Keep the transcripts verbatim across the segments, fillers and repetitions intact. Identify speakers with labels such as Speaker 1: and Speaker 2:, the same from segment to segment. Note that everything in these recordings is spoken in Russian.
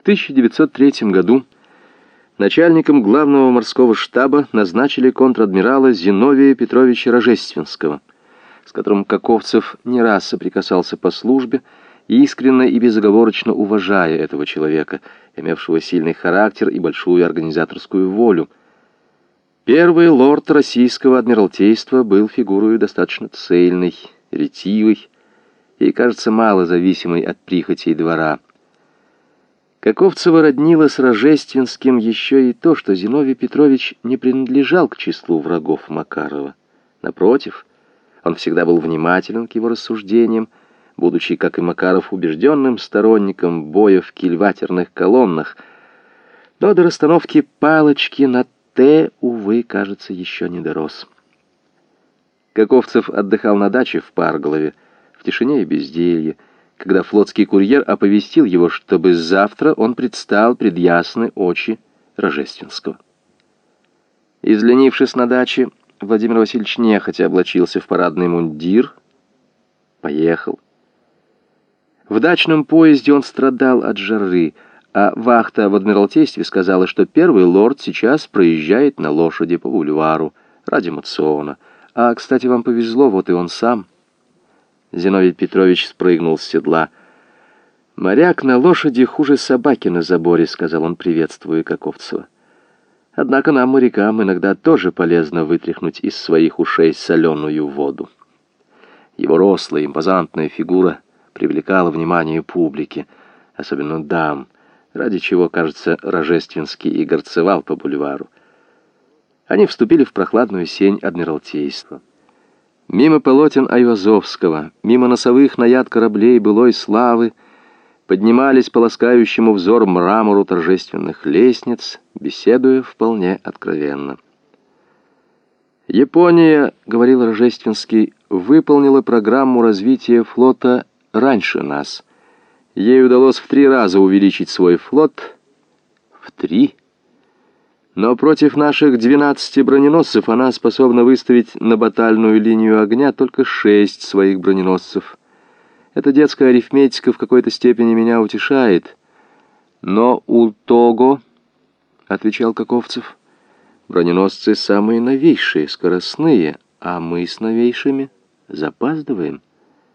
Speaker 1: В тысяча девятьсот третьем году начальником главного морского штаба назначили контр-адмирала Зиновия Петровича Рожественского, с которым Каковцев не раз соприкасался по службе, искренне и безоговорочно уважая этого человека, имевшего сильный характер и большую организаторскую волю. Первый лорд российского адмиралтейства был фигурой достаточно цельной, ретивой и, кажется, мало зависимой от прихотей двора. Каковцева роднило с Рожественским еще и то, что Зиновий Петрович не принадлежал к числу врагов Макарова. Напротив, он всегда был внимателен к его рассуждениям, будучи, как и Макаров, убежденным сторонником боя в кильватерных колоннах, но до расстановки палочки на «Т», увы, кажется, еще не дорос. Каковцев отдыхал на даче в Парголове, в тишине и безделье, когда флотский курьер оповестил его, чтобы завтра он предстал пред ясны очи Рожественского. Изленившись на даче, Владимир Васильевич нехотя облачился в парадный мундир, поехал. В дачном поезде он страдал от жары, а вахта в Адмиралтействе сказала, что первый лорд сейчас проезжает на лошади по бульвару ради мациона. А, кстати, вам повезло, вот и он сам. Зиновий Петрович спрыгнул с седла. «Моряк на лошади хуже собаки на заборе», — сказал он, приветствуя Каковцева. «Однако нам, морякам, иногда тоже полезно вытряхнуть из своих ушей соленую воду». Его рослая, импозантная фигура привлекала внимание публики, особенно дам, ради чего, кажется, Рожественский и горцевал по бульвару. Они вступили в прохладную сень Адмиралтейства. Мимо полотен Айвазовского, мимо носовых наяд кораблей былой славы поднимались по ласкающему взор мрамору торжественных лестниц, беседуя вполне откровенно. «Япония, — говорил Рожественский, — выполнила программу развития флота раньше нас. Ей удалось в три раза увеличить свой флот. В три? Но против наших двенадцати броненосцев она способна выставить на батальную линию огня только шесть своих броненосцев. Эта детская арифметика в какой-то степени меня утешает. Но у Того, — отвечал Каковцев, — броненосцы самые новейшие, скоростные, а мы с новейшими запаздываем».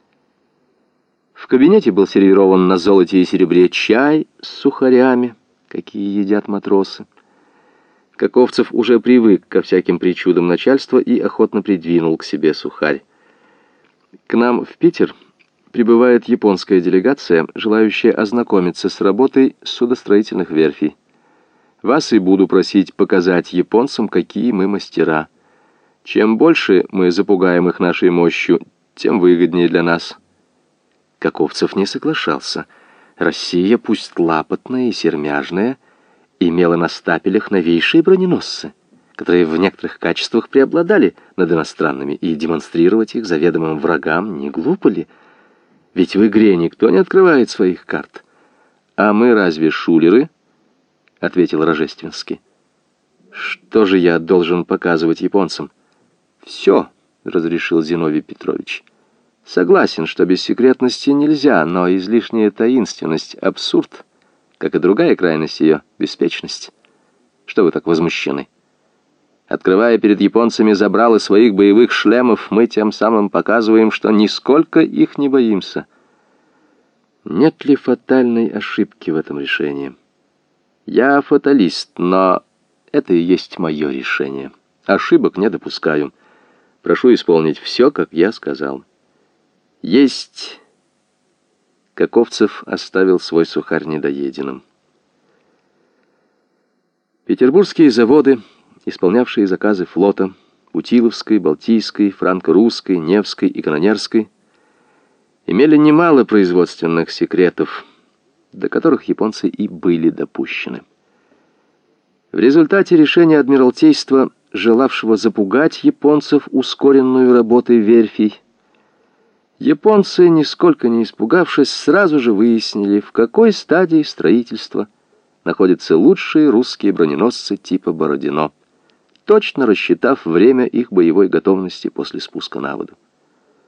Speaker 1: В кабинете был сервирован на золоте и серебре чай с сухарями, какие едят матросы. Каковцев уже привык ко всяким причудам начальства и охотно придвинул к себе сухарь. «К нам в Питер прибывает японская делегация, желающая ознакомиться с работой судостроительных верфей. Вас и буду просить показать японцам, какие мы мастера. Чем больше мы запугаем их нашей мощью, тем выгоднее для нас». Каковцев не соглашался. Россия, пусть лапотная и сермяжная, имела на стапелях новейшие броненосцы, которые в некоторых качествах преобладали над иностранными, и демонстрировать их заведомым врагам не глупо ли? Ведь в игре никто не открывает своих карт. «А мы разве шулеры?» — ответил Рожественский. «Что же я должен показывать японцам?» «Все», — разрешил Зиновий Петрович. «Согласен, что без секретности нельзя, но излишняя таинственность — абсурд, как и другая крайность ее — беспечность. Что вы так возмущены? Открывая перед японцами забралы своих боевых шлемов, мы тем самым показываем, что нисколько их не боимся. Нет ли фатальной ошибки в этом решении? Я фаталист, но это и есть мое решение. Ошибок не допускаю. Прошу исполнить все, как я сказал». «Есть...» Каковцев оставил свой сухарь недоеденным. Петербургские заводы, исполнявшие заказы флота, Путиловской, Балтийской, Франко-Русской, Невской и Канонерской, имели немало производственных секретов, до которых японцы и были допущены. В результате решения Адмиралтейства, желавшего запугать японцев ускоренную работой верфей, японцы, нисколько не испугавшись, сразу же выяснили, в какой стадии строительства находятся лучшие русские броненосцы типа «Бородино», точно рассчитав время их боевой готовности после спуска на воду.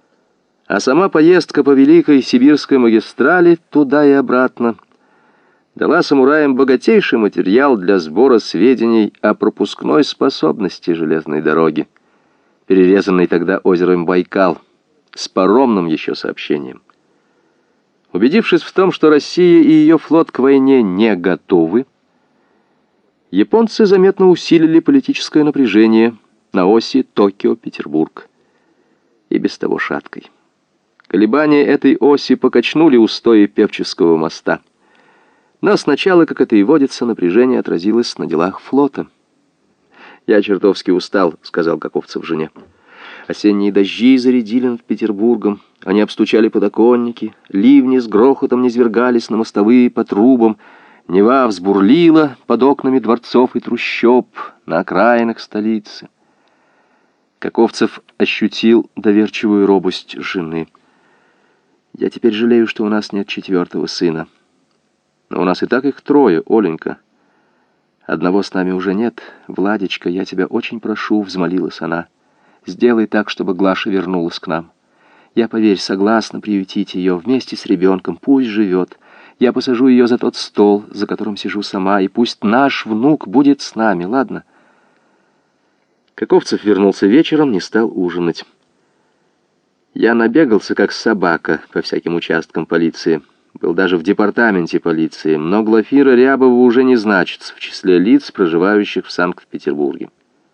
Speaker 1: А сама поездка по Великой Сибирской магистрали туда и обратно дала самураям богатейший материал для сбора сведений о пропускной способности железной дороги, перерезанной тогда озером Байкал, с паромным еще сообщением. Убедившись в том, что Россия и ее флот к войне не готовы, японцы заметно усилили политическое напряжение на оси Токио-Петербург, и без того шаткой. Колебания этой оси покачнули устои Певческого моста. Но сначала, как это и водится, напряжение отразилось на делах флота. «Я чертовски устал», — сказал Каковцев жене. Осенние дожди зарядили над Петербургом, они обстучали подоконники, ливни с грохотом низвергались на мостовые по трубам, Нева взбурлила под окнами дворцов и трущоб на окраинах столицы. Каковцев ощутил доверчивую робость жены. «Я теперь жалею, что у нас нет четвертого сына. Но у нас и так их трое, Оленька. Одного с нами уже нет. Владечка, я тебя очень прошу», — взмолилась она. «Сделай так, чтобы Глаша вернулась к нам. Я, поверь, согласна приютить ее вместе с ребенком. Пусть живет. Я посажу ее за тот стол, за которым сижу сама, и пусть наш внук будет с нами, ладно?» Каковцев вернулся вечером, не стал ужинать. «Я набегался, как собака, по всяким участкам полиции. Был даже в департаменте полиции, но Глафира Рябова уже не значится в числе лиц, проживающих в Санкт-Петербурге».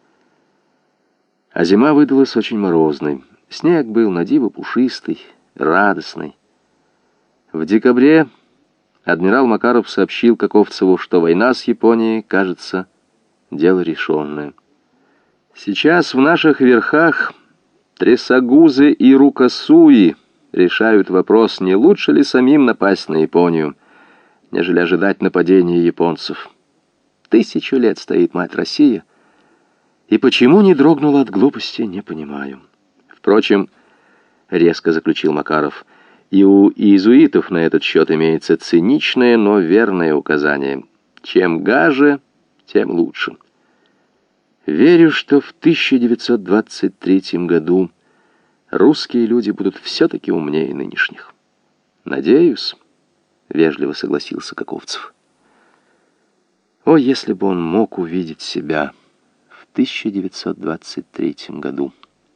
Speaker 1: А зима выдалась очень морозной. Снег был на диво пушистый, радостный. В декабре адмирал Макаров сообщил Каковцеву, что война с Японией, кажется, дело решенное. «Сейчас в наших верхах Трясогузы и Рукосуи решают вопрос, не лучше ли самим напасть на Японию, нежели ожидать нападения японцев. Тысячу лет стоит мать Россия, и почему не дрогнула от глупости, не понимаю. Впрочем, — резко заключил Макаров, — и у иезуитов на этот счет имеется циничное, но верное указание. Чем гаже, тем лучше. Верю, что в тысяча девятьсот двадцать третьем году русские люди будут все-таки умнее нынешних. Надеюсь, — вежливо согласился Каковцев. О, если бы он мог увидеть себя в тысяча девятьсот двадцать третьем году.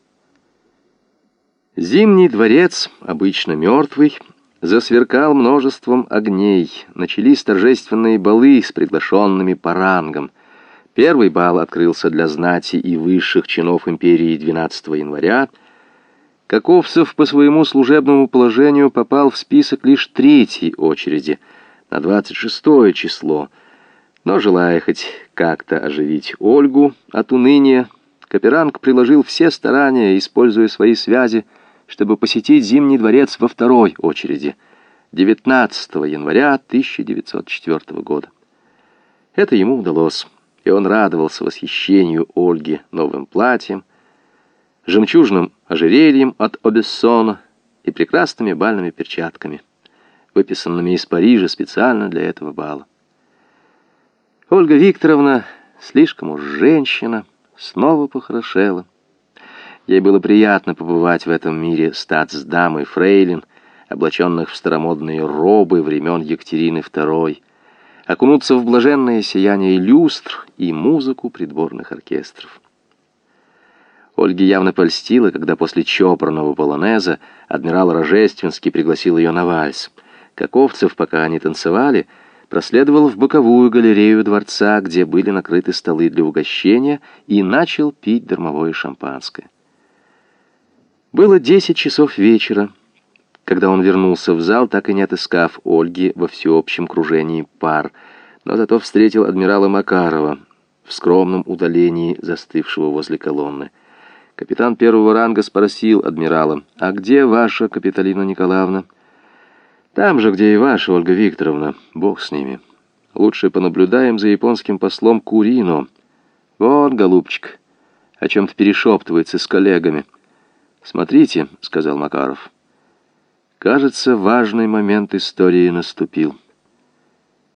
Speaker 1: Зимний дворец, обычно мертвый, засверкал множеством огней. Начались торжественные балы с приглашенными по рангам. Первый бал открылся для знати и высших чинов империи двенадцатого января. Каковцев по своему служебному положению попал в список лишь третьей очереди, на двадцать шестое число. Но, желая хоть как-то оживить Ольгу от уныния, Каперанг приложил все старания, используя свои связи, чтобы посетить Зимний дворец во второй очереди, девятнадцатого января тысяча девятьсот четвёртого года. Это ему удалось, и он радовался восхищению Ольги новым платьем, жемчужным ожерельем от Обессона и прекрасными бальными перчатками, выписанными из Парижа специально для этого бала. Ольга Викторовна, слишком уж женщина, снова похорошела. Ей было приятно побывать в этом мире статсдам и фрейлин, облаченных в старомодные робы времен Екатерины второй, окунуться в блаженное сияние люстр и музыку придворных оркестров. Ольге явно польстило, когда после чопорного полонеза адмирал Рожественский пригласил ее на вальс. Каковцев, пока они танцевали, проследовал в боковую галерею дворца, где были накрыты столы для угощения, и начал пить дармовое шампанское. Было десять часов вечера, когда он вернулся в зал, так и не отыскав Ольги во всеобщем кружении пар, но зато встретил адмирала Макарова в скромном удалении, застывшего возле колонны. Капитан первого ранга спросил адмирала: «А где ваша Капитолина Николаевна?» «Там же, где и ваша, Ольга Викторовна. Бог с ними. Лучше понаблюдаем за японским послом Курино. Вот, голубчик, о чем-то перешептывается с коллегами». «Смотрите», — сказал Макаров, — «кажется, важный момент истории наступил».